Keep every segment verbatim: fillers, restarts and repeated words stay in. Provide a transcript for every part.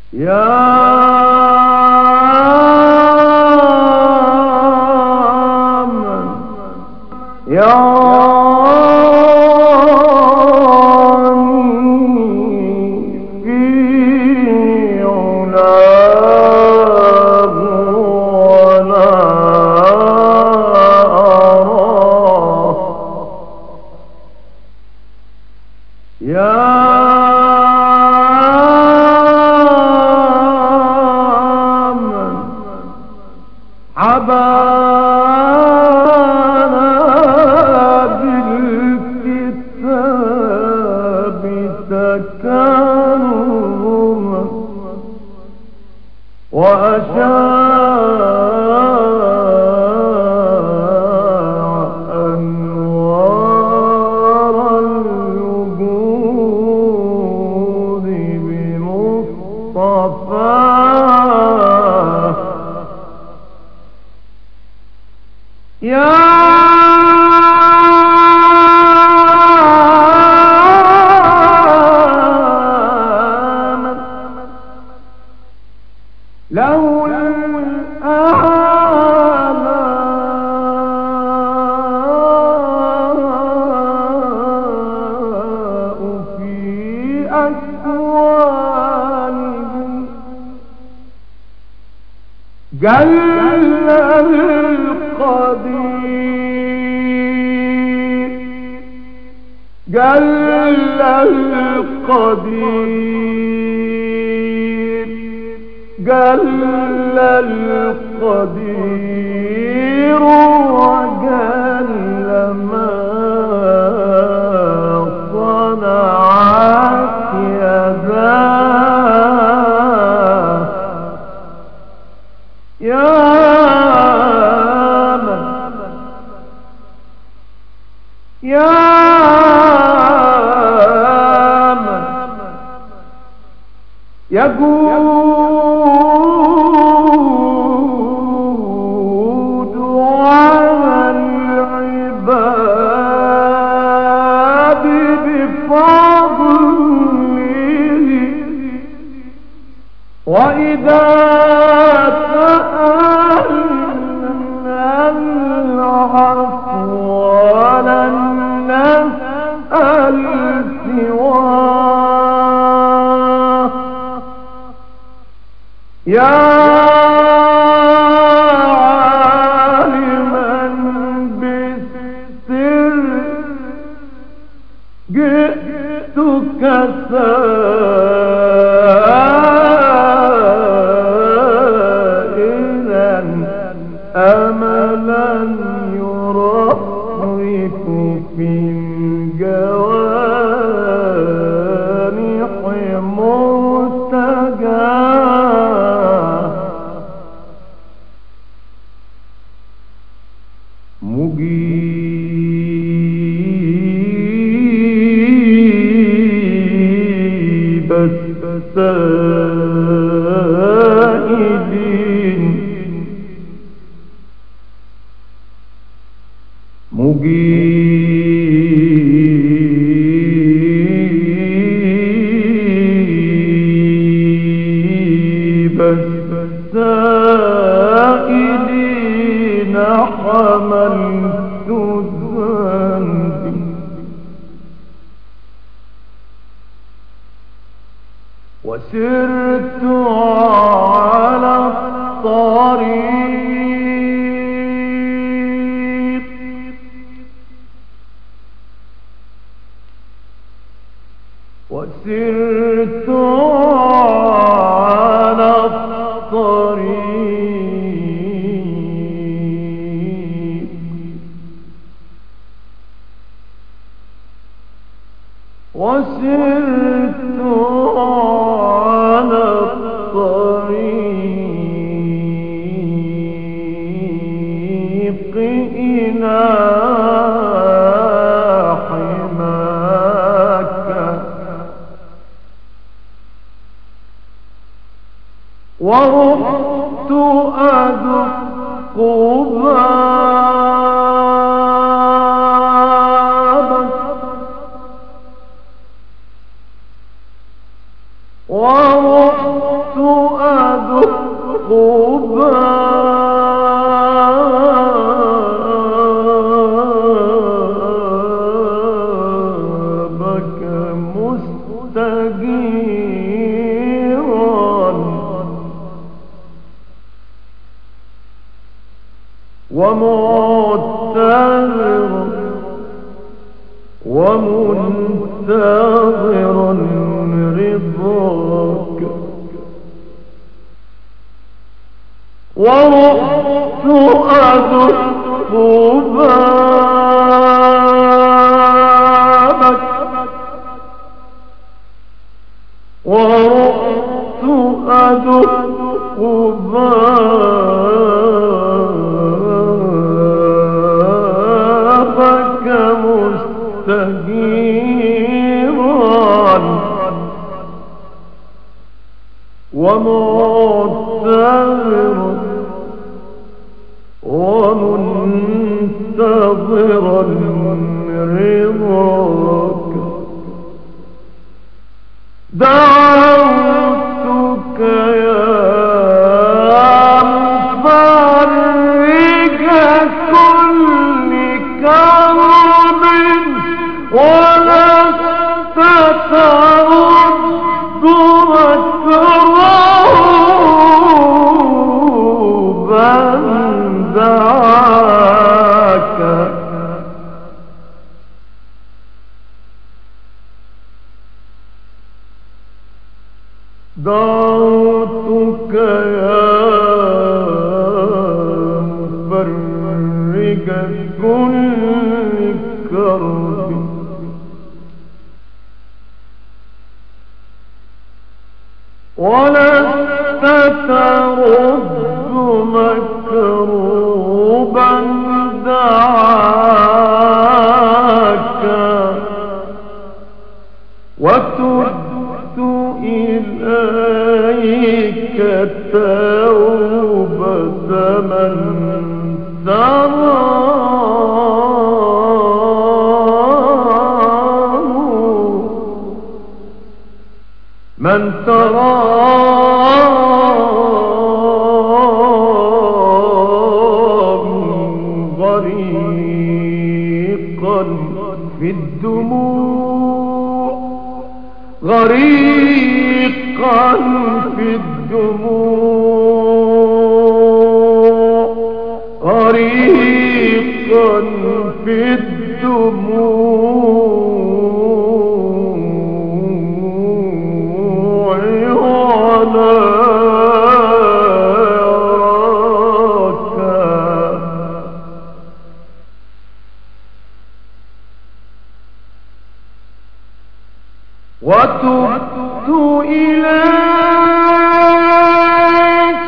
يا من يراني في علاه ولا أراه، يا حبانا بالكتاب تكرما وأشاع أنوار الوجود بمصطفاه، يا من له الآلاء في أكوانه، جل القدير جل القدير جل القدير وجل ما صنعت يداه، يا من يا من يجود على العباد بفضله، وإذا سألنا العفو ولن نسأل سواه، يا عالما بالسر جئتك سائلا أملا يرفرف في الجوانح مرتجاه، مجيب السائلين، مجيب السائلين، حملت ذنبي وسرت على الطريق، وسرت على الطريق، وسرت على الطريق إلى حماك، ورحت أدق بابك، ورحت بابك مستجيرا ومعتذرا ومنتظرا رضاك ورحت أدق بابك ورحت أدق بابك مستجيرا ومعتذرا ومنتظرا رضاك دعوتك يا مفرج كل كرب ولست ترد مكروبا دعاك دعوتك يا مفرج كل كرب ولست ترد مكروبا دعاك وتبت إليك توبة من تراه من تراه غريقا في الدموع غريقا في الدموع غريقا في الدموع ولا يراك وتبت إليك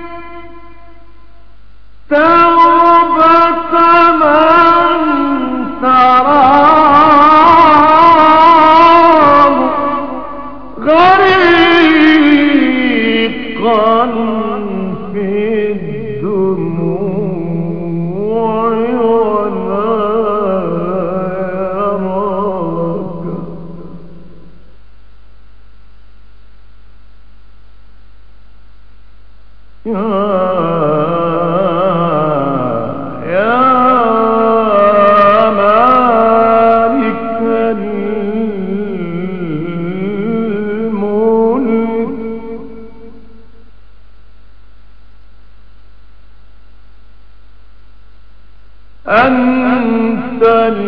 توبة من تراه غريقا في الدموع ولا يراك يا مالك الملك أنت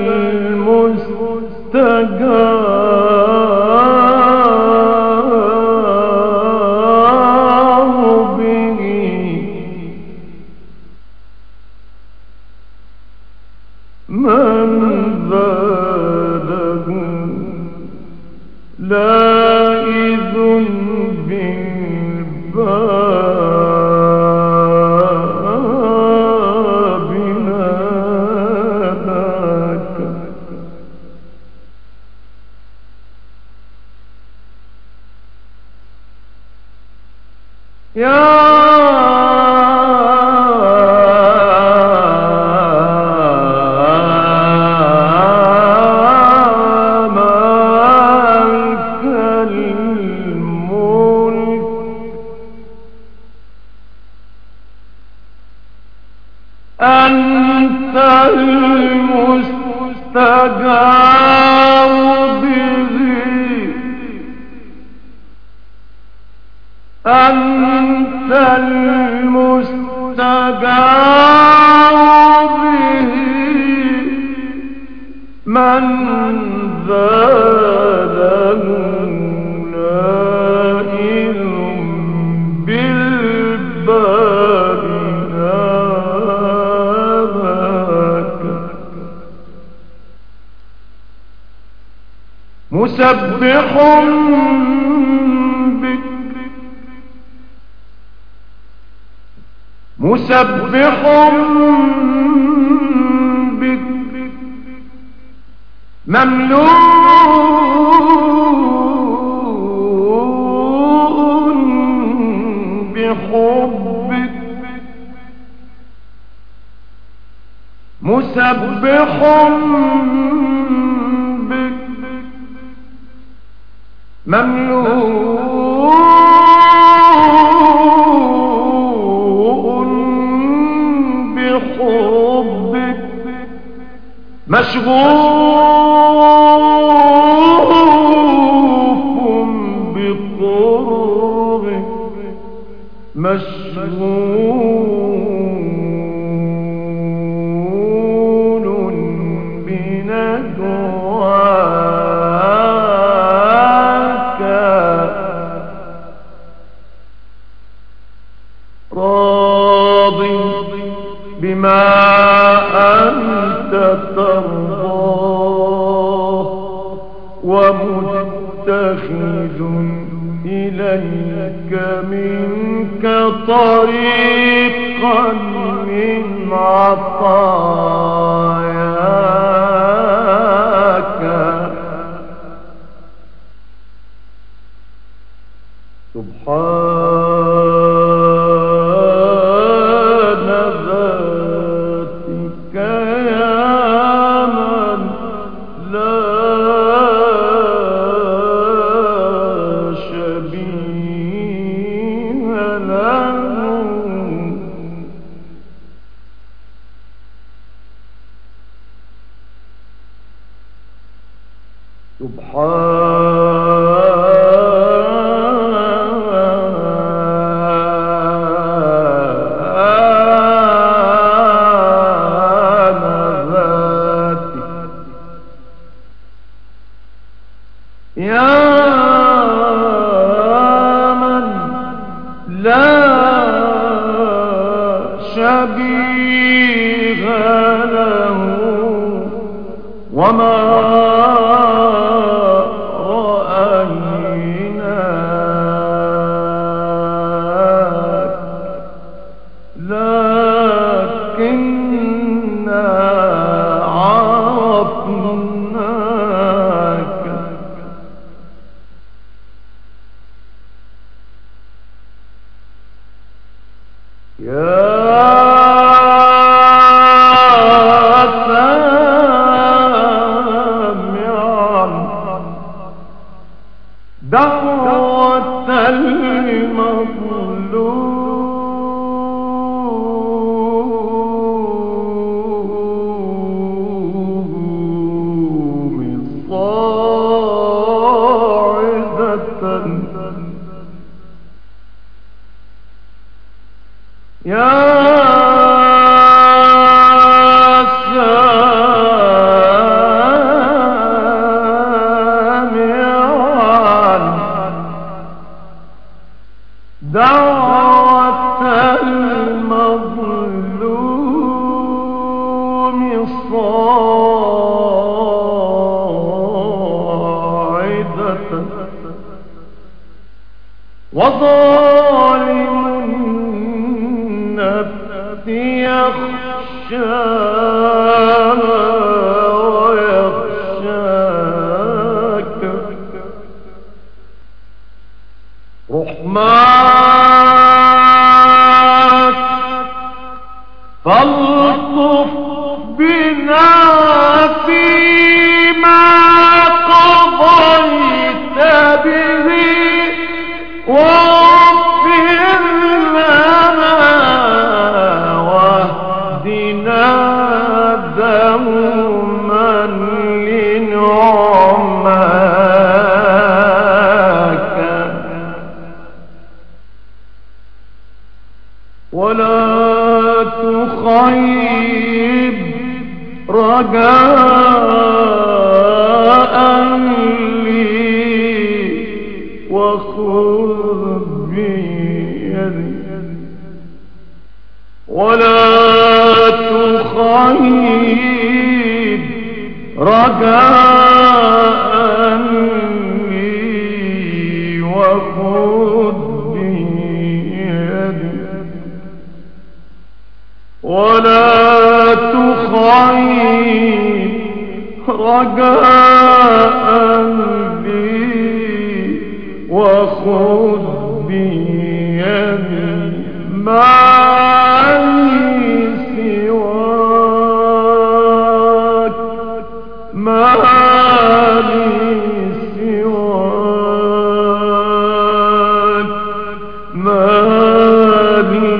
المستجاب به من زاده لائذ بالباب ناداك يا به أنت المستجار به من ذا له لائذ بالباب نابك مسبح بك مسبح بك مملوء بحبك مسبح بك مملوء بحبك مشغوف بقربك مشغول بنجواك راضي بما أنت ترضاه ومتخذ إليك منك طريقا من عطاياك سبحان ذاتك يا من لا شبيه له سبحان ذاتك يا من لا شبيه له وما رأيناك لكننا عرفناك يا دعوة المظلوم صاعدة يا دعوة المظلوم صاعدة وظالم النفس يخشاها ويخشاك رحماك فالطف بنا فيما قضيت به واغفر لنا واهدنا دوما رجاء لي وخذ بيدي ولا تخيب رجاء لي وخذ بيدي ولا تخيب رجاء لي وخذ بيدي ما لي سواك ما لي سواك ما لي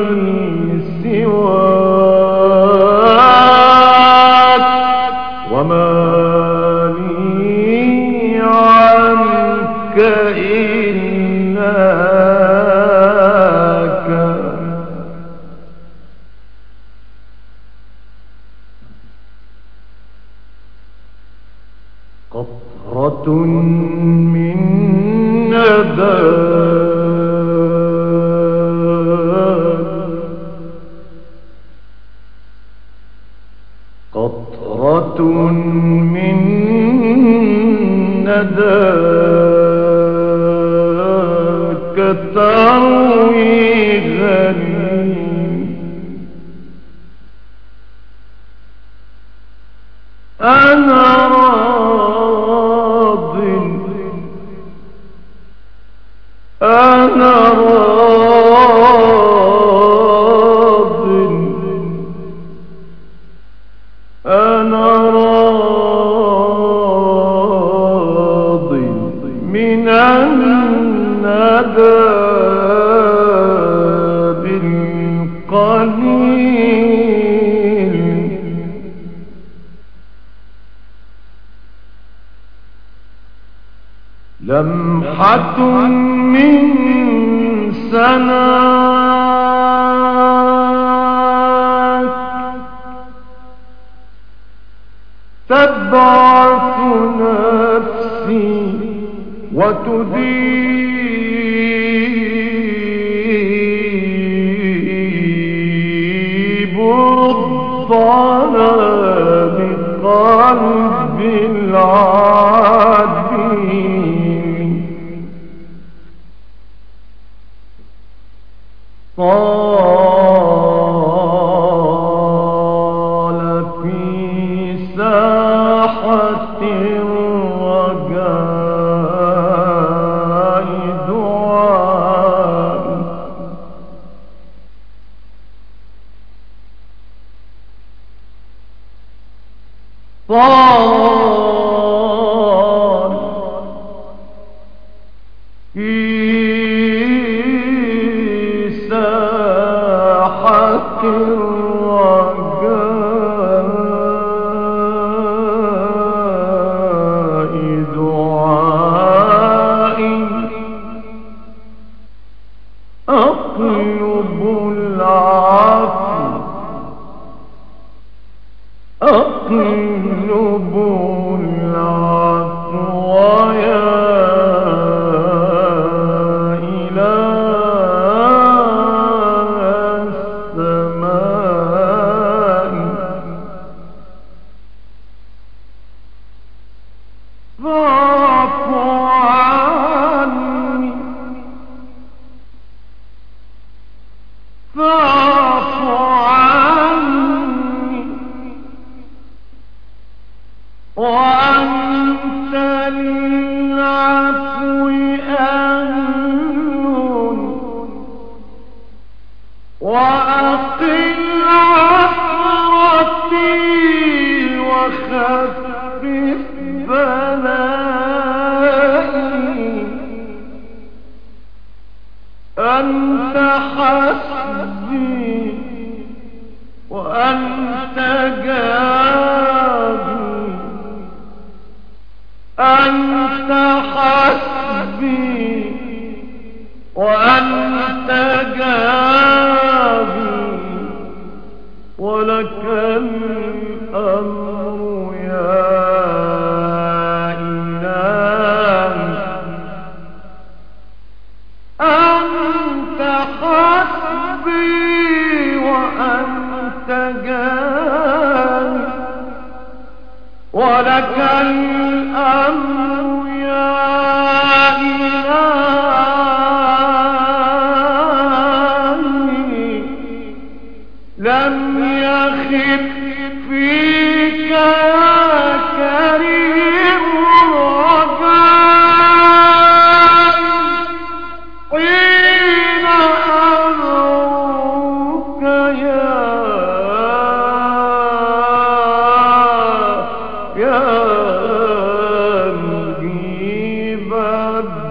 سواك وما لي عنك إنك قطرة من ندى قطرة من نداك تروي غني أنا راض أنا راض أنا راض من الندى بالقليل لمحة من سناك تبعث نفسي وتذيب الضنا بقلب العديم طال في ساحة الرجاء دعاء طال في ساحة الرجاء دعائي أطلب العفو أطلب العفو يا فاعف عني فاعف عني وأنت للعفو أهل وأقل عثرتي وخفف بلائي أنت حسبي وأنت جابي أنت حسبي وأنت جابي ولك الأمر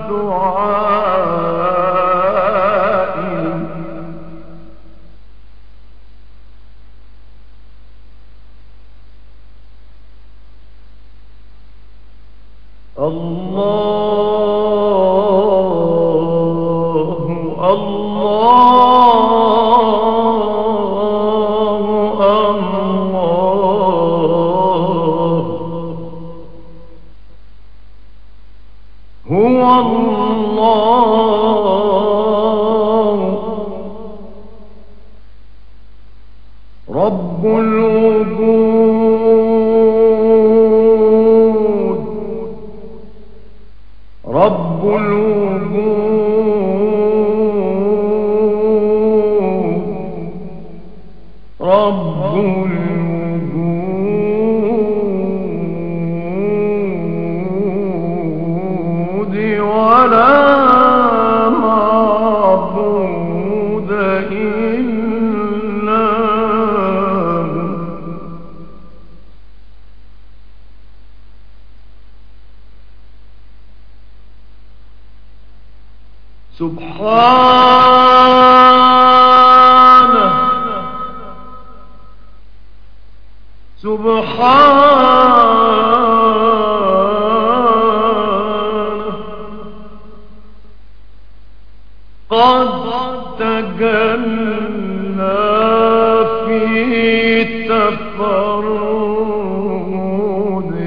دعائي الله الله الله هو الله رب الوجود رب الوجود رب الوجود ولا معبود إلا هو سبحانه سبحانه قد تجلى في تفرده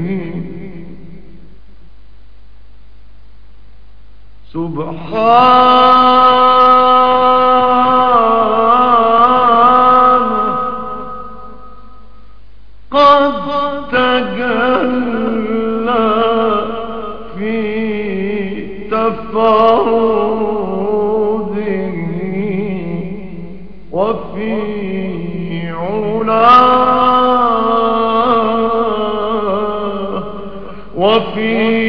سبحانه قد تجلى في تفرده وفي علاه وفي